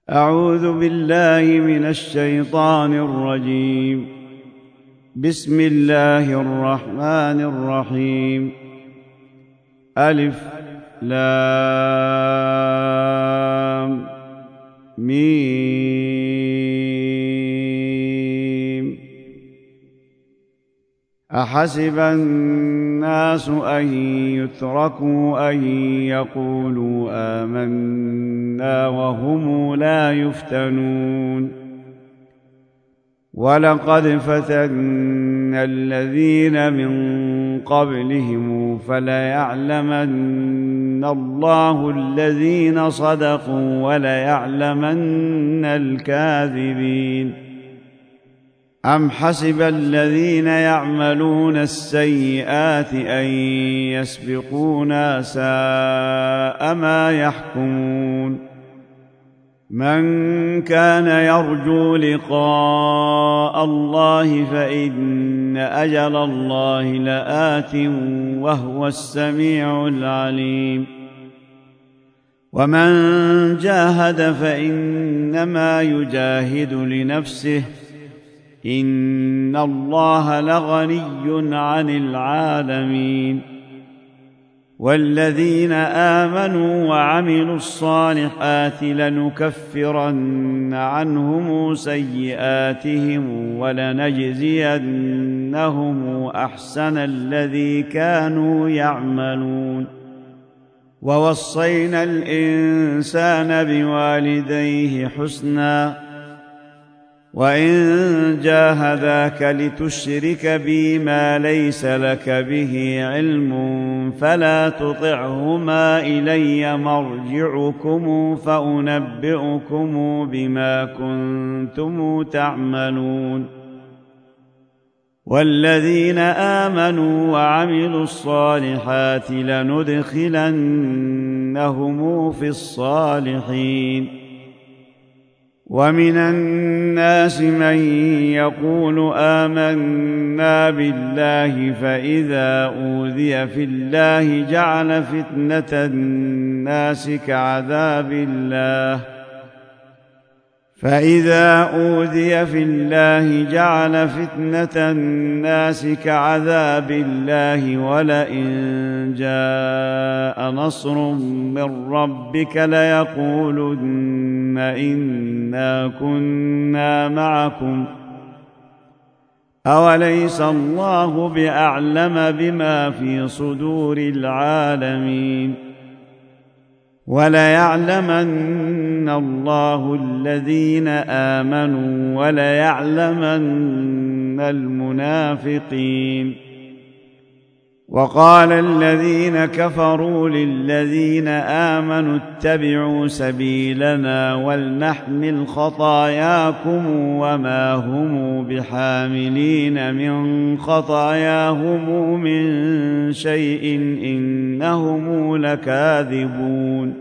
أعوذ بالله من الشيطان الرجيم. بسم الله الرحمن الرحيم. ألف لام ميم. أحسب الناس أن يتركوا أن يقولوا آمنا وهم لا يفتنون. ولقد فتنا الذين من قبلهم فليعلمن الله الذين صدقوا وليعلمن الكاذبين. أم حسب الذين يعملون السيئات أن يسبقونا ساء ما يحكمون. من كان يرجو لقاء الله فإن أجل الله لآت وهو السميع العليم. ومن جاهد فإنما يجاهد لنفسه إن الله لغني عن العالمين. والذين آمنوا وعملوا الصالحات لنكفرن عنهم سيئاتهم ولنجزينهم أحسن الذي كانوا يعملون. ووصينا الإنسان بوالديه حسنا وإن جاهداك لتشرك بي ما ليس لك به علم فلا تطعهما إلي مرجعكم فأنبئكم بما كنتم تعملون. والذين آمنوا وعملوا الصالحات لندخلنهم في الصالحين. ومن الناس من يقول آمنا بالله فإذا أوذي في الله جعل فتنة الناس كعذاب الله ولئن جاء نصر من ربك ليقولن إنا كنا معكم أوليس الله بأعلم بما في صدور العالمين. وليعلمن الله الذين آمنوا وليعلمن المنافقين. وقال الذين كفروا للذين آمنوا اتبعوا سبيلنا ولنحمل خطاياكم وما هم بحاملين من خطاياهم من شيء إنهم لكاذبون.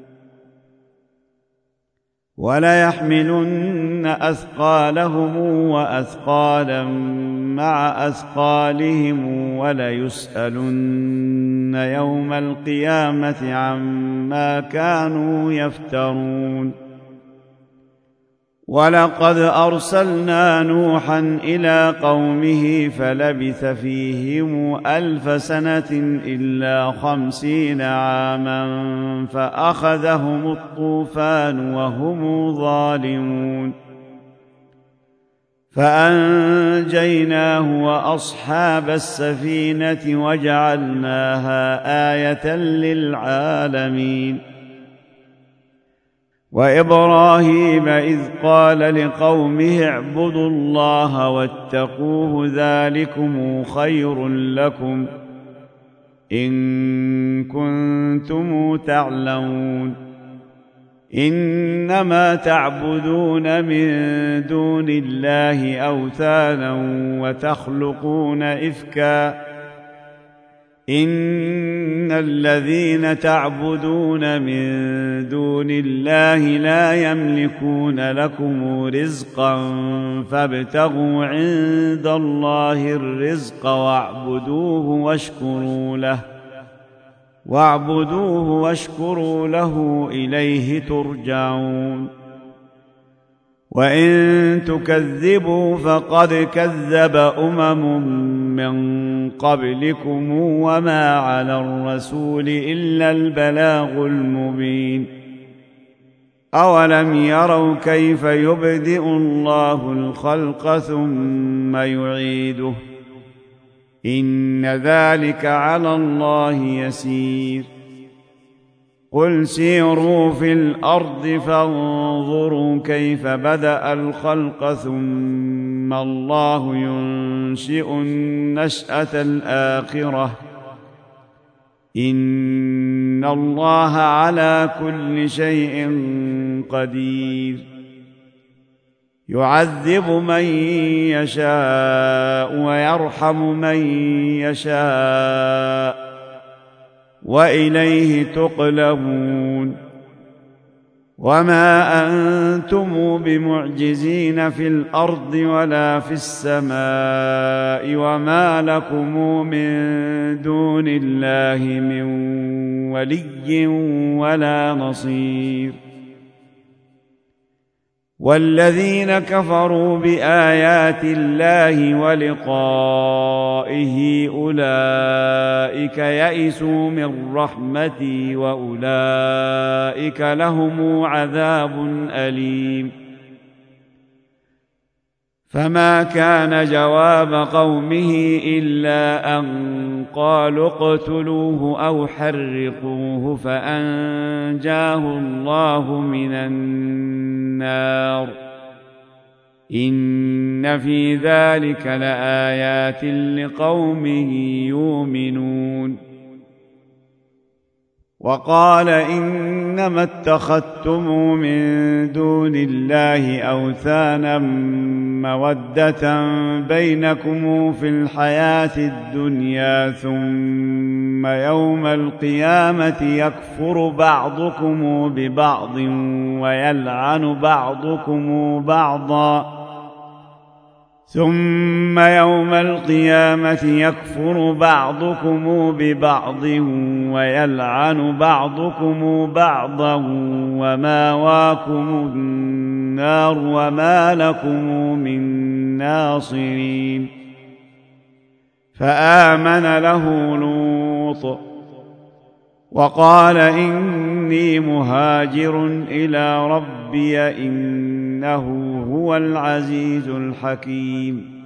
وليحملن أثقالهم وأثقالا مع أثقالهم وليسألن يوم القيامة عما كانوا يفترون. ولقد أرسلنا نوحا إلى قومه فلبث فيهم 1000 سنة إلا 50 عاما فأخذهم الطوفان وهم ظالمون. فأنجيناه وأصحاب السفينة وجعلناها آية للعالمين. وإبراهيم إذ قال لقومه اعبدوا الله واتقوه ذلكم خير لكم إن كنتم تعلمون. إنما تعبدون من دون الله أوثانا وتخلقون إفكا إن الذين تعبدون من دون الله لا يملكون لكم رزقا فابتغوا عند الله الرزق واعبدوه واشكروا له إليه ترجعون. وإن تكذبوا فقد كذب من قبلكم وما على الرسول إلا البلاغ المبين أولم يروا كيف يبدئ الله الخلق ثم يعيده إن ذلك على الله يسير قل سيروا في الأرض فانظروا كيف بدأ الخلق ثم الله ينشئ النشأة الآخرة إن الله على كل شيء قدير يعذب من يشاء ويرحم من يشاء وإليه تقلبون وما أنتم بمعجزين في الأرض ولا في السماء وما لكم من دون الله من ولي ولا نصير والذين كفروا بآيات الله ولقائه أولئك يئسوا من رحمتي وأولئك لهم عذاب أليم فما كان جواب قومه إلا أن قالوا اقتلوه أو حرقوه فأنجاه الله من النار إن في ذلك لآيات لقوم يؤمنون وقال إنما اتخذتم من دون الله أوثانا مودة بينكم في الحياة الدنيا ثم يوم القيامة يكفر بعضكم ببعض ويلعن بعضكم بعضا ثم يوم القيامة يكفر بعضكم ببعض ويلعن بعضكم بعضا وماواكم النار وما لكم من ناصرين فآمن له لوط وقال إني مهاجر إلى ربي إنه هو العزيز الحكيم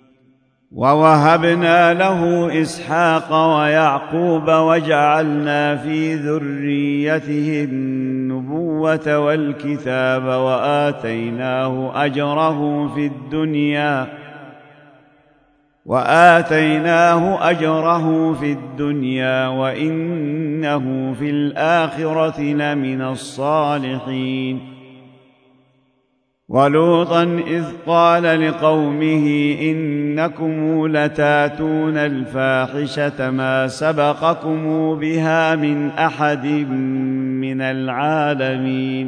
ووهبنا له إسحاق ويعقوب وجعلنا في ذريته النبوة والكتاب وآتيناه أجره في الدنيا وإنه في الآخرة لمن الصالحين ولوطا إذ قال لقومه إنكم لتاتون الفاحشة ما سبقكم بها من أحد من العالمين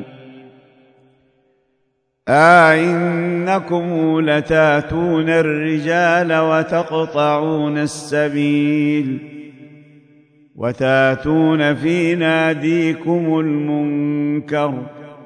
أئنكم لتاتون الرجال وتقطعون السبيل وتاتون في ناديكم المنكر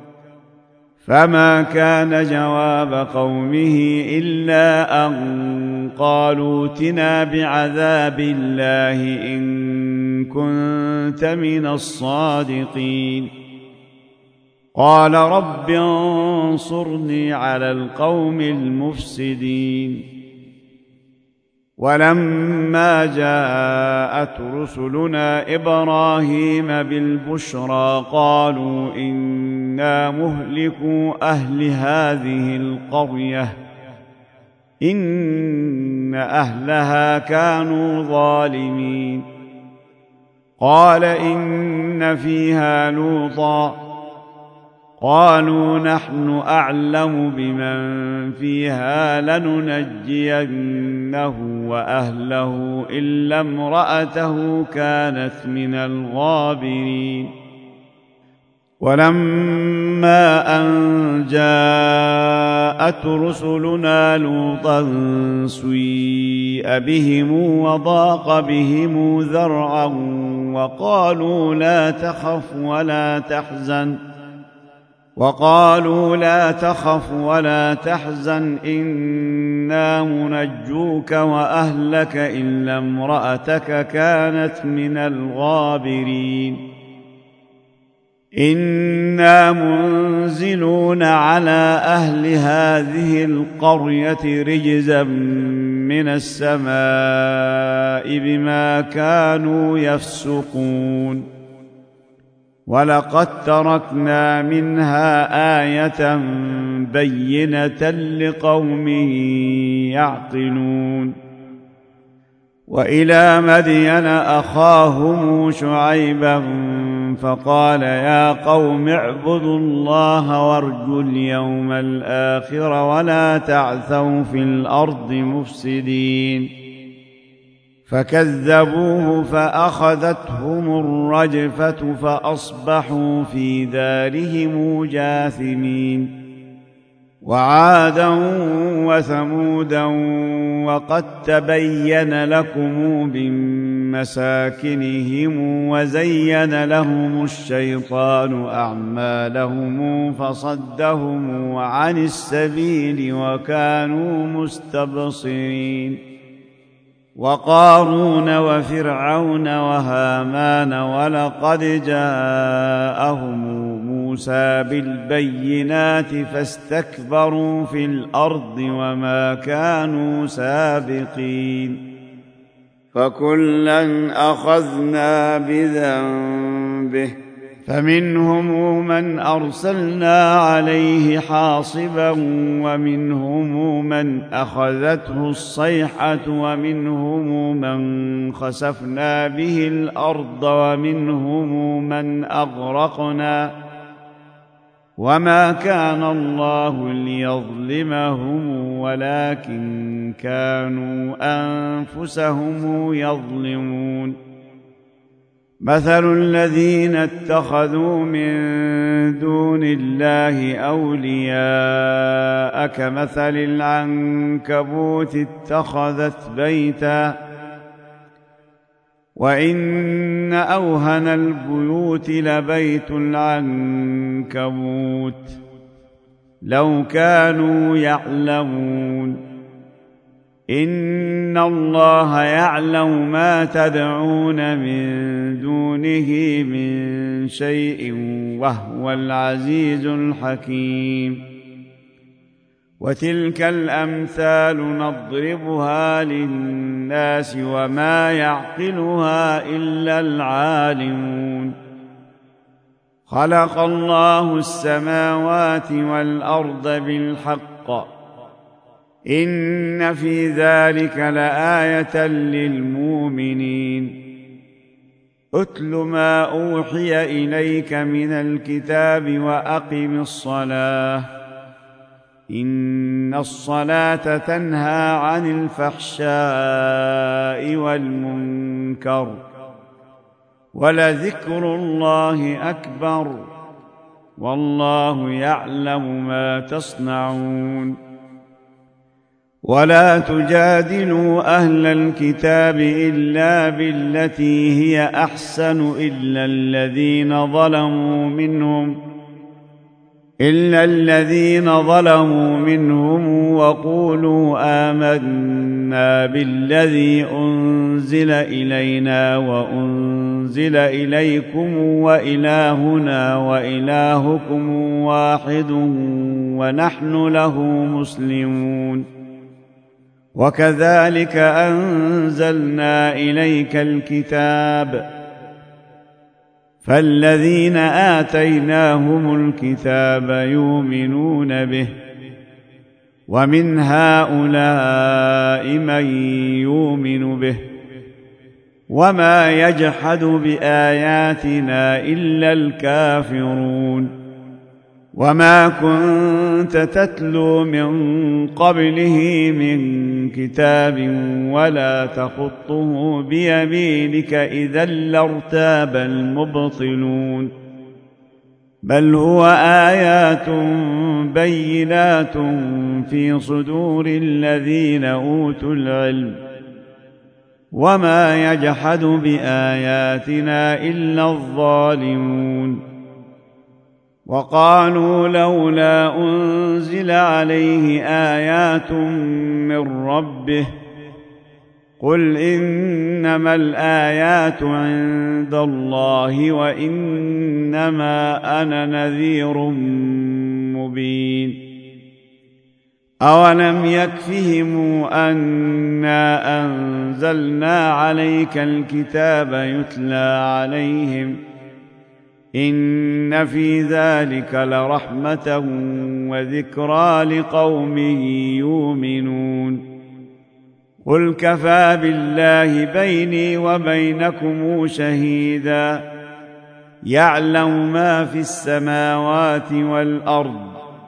فما كان جواب قومه إلا أن قالوا ائتنا بعذاب الله إن كنت من الصادقين قال رب انصرني على القوم المفسدين ولما جاءت رسلنا إبراهيم بالبشرى قالوا إنا مهلكوا أهل هذه القرية إن أهلها كانوا ظالمين قال إن فيها لوطا قالوا نحن أعلم بمن فيها لننجينه وأهله إلا امرأته كانت من الغابرين ولما أن جاءت رسلنا لوطا سيء بهم وضاق بهم ذرعا وقالوا لا تخف ولا تحزن وقالوا لا تخف ولا تحزن إنا منجوك وأهلك إلا امرأتك كانت من الغابرين إنا منزلون على أهل هذه القرية رجزا من السماء بما كانوا يفسقون ولقد تركنا منها آية بينة لقوم يعقلون وإلى مدين أخاهم شعيبا فقال يا قوم اعبدوا الله وارجوا اليوم الآخر ولا تعثوا في الأرض مفسدين فكذبوه فأخذتهم الرجفة فأصبحوا في دارهم جاثمين وعادا وثمودا وقد تبين لكم من مساكنهم وزين لهم الشيطان أعمالهم فصدهم عن السبيل وكانوا مستبصرين وقارون وفرعون وهامان ولقد جاءهم موسى بالبينات فاستكبروا في الأرض وما كانوا سابقين فكلا أخذنا بذنبه فمنهم من أرسلنا عليه حاصبا ومنهم من أخذته الصيحة ومنهم من خسفنا به الأرض ومنهم من أغرقنا وما كان الله ليظلمهم ولكن كانوا أنفسهم يظلمون مثل الذين اتخذوا من دون الله أولياء كمثل العنكبوت اتخذت بيتا وإن أوهن البيوت لبيت العنكبوت لو كانوا يعلمون إن الله يعلم ما تدعون من دونه من شيء وهو العزيز الحكيم وتلك الأمثال نضربها للناس وما يعقلها إلا العالمون خلق الله السماوات والأرض بالحق إن في ذلك لآية للمؤمنين أتل ما أوحي إليك من الكتاب وأقم الصلاة إن الصلاة تنهى عن الفحشاء والمنكر ولذكر الله أكبر والله يعلم ما تصنعون ولا تجادلوا أهل الكتاب إلا بالتي هي أحسن إلا الذين ظلموا منهم وقولوا آمنا بالذي أنزل إلينا وأنزل إليكم وإلهنا وإلهكم واحد ونحن له مسلمون وكذلك أنزلنا إليك الكتاب فالذين آتيناهم الكتاب يؤمنون به ومن هؤلاء من يؤمن به وما يجحد بآياتنا إلا الكافرون وما كنت تتلو من قبله من كتاب ولا تخطه بيمينك إذا لارتاب المبطلون بل هو آيات بينات في صدور الذين أوتوا العلم وما يجحد بآياتنا إلا الظالمون وقالوا لولا أنزل عليه آيات من ربه قل إنما الآيات عند الله وإنما أنا نذير مبين أولم يكفهم أنا أنزلنا عليك الكتاب يتلى عليهم إن في ذلك لرحمة وذكرى لقوم يؤمنون قل كفى بالله بيني وبينكم شهيدا يعلم ما في السماوات والأرض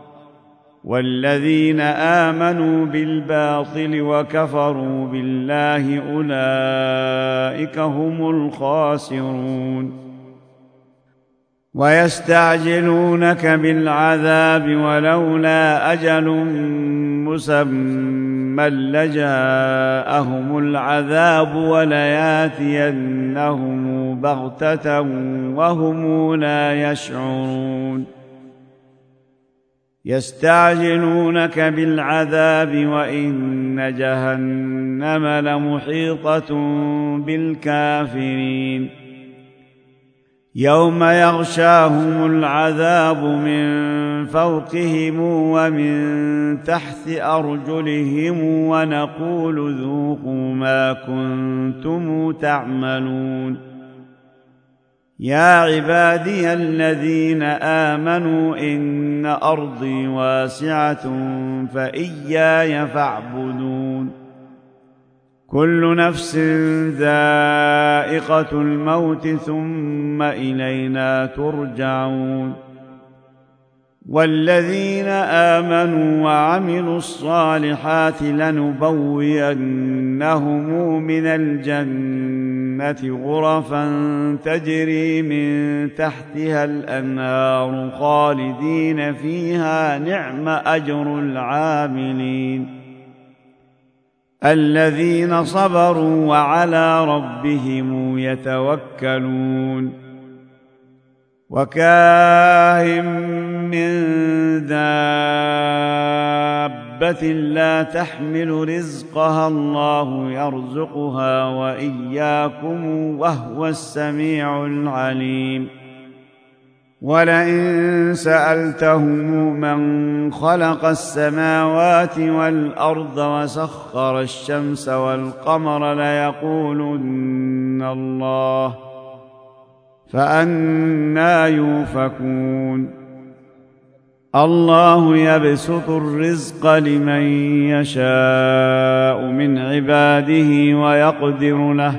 والذين آمنوا بالباطل وكفروا بالله أولئك هم الخاسرون ويستعجلونك بالعذاب ولولا أجل مسمى لجاءهم العذاب ولياتينهم بغتة وهم لا يشعرون يستعجلونك بالعذاب وإن جهنم لمحيطة بالكافرين يوم يغشاهم العذاب من فوقهم ومن تحت أرجلهم ونقول ذوقوا ما كنتم تعملون يا عبادي الذين آمنوا إن أرضي واسعة فإياي فاعبدون كل نفس ذائقة الموت ثم إلينا ترجعون والذين آمنوا وعملوا الصالحات لنبوئنهم من الجنة غرفا تجري من تحتها الأنهار خالدين فيها نعم أجر العاملين الذين صبروا وعلى ربهم يتوكلون وكاين من دابة لا تحمل رزقها الله يرزقها وإياكم وهو السميع العليم ولئن سألتهم من خلق السماوات والأرض وسخر الشمس والقمر ليقولن الله فأنى يؤفكون الله يبسط الرزق لمن يشاء من عباده ويقدر له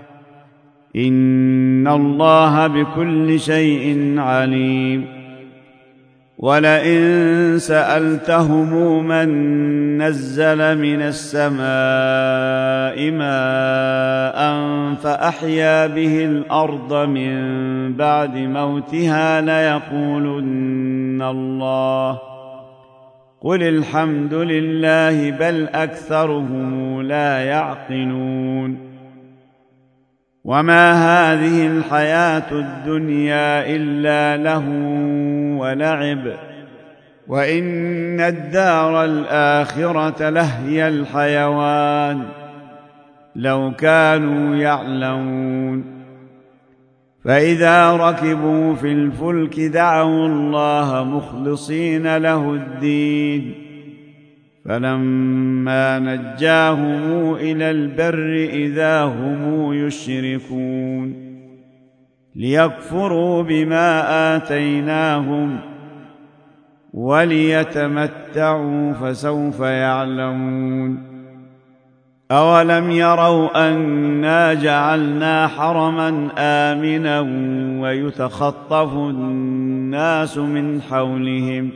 إن الله بكل شيء عليم ولئن سألتهم من نزل من السماء ماء فأحيا به الأرض من بعد موتها ليقولن الله قل الحمد لله بل أكثرهم لا يعقلون وما هذه الحياة الدنيا إلا لهو ولعب وإن الدار الآخرة لهي الحيوان لو كانوا يعلمون فإذا ركبوا في الفلك دعوا الله مخلصين له الدين فلما نجاهم إلى البر إذا هم يشركون ليكفروا بما آتيناهم وليتمتعوا فسوف يعلمون أولم يروا أنا جعلنا حرما آمنا ويتخطف الناس من حولهم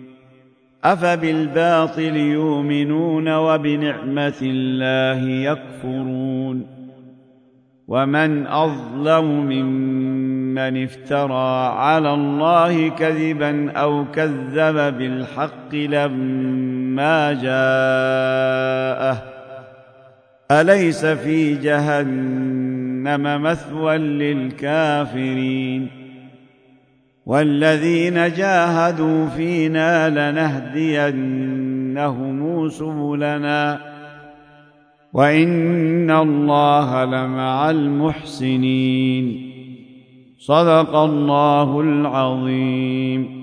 أفبالباطل يؤمنون وبنعمة الله يكفرون ومن أظلم ممن افترى على الله كذبا أو كذب بالحق لما جاءه أليس في جهنم مثوى للكافرين والذين جاهدوا فينا لنهدينهم سبلنا وإن الله لمع المحسنين. صدق الله العظيم.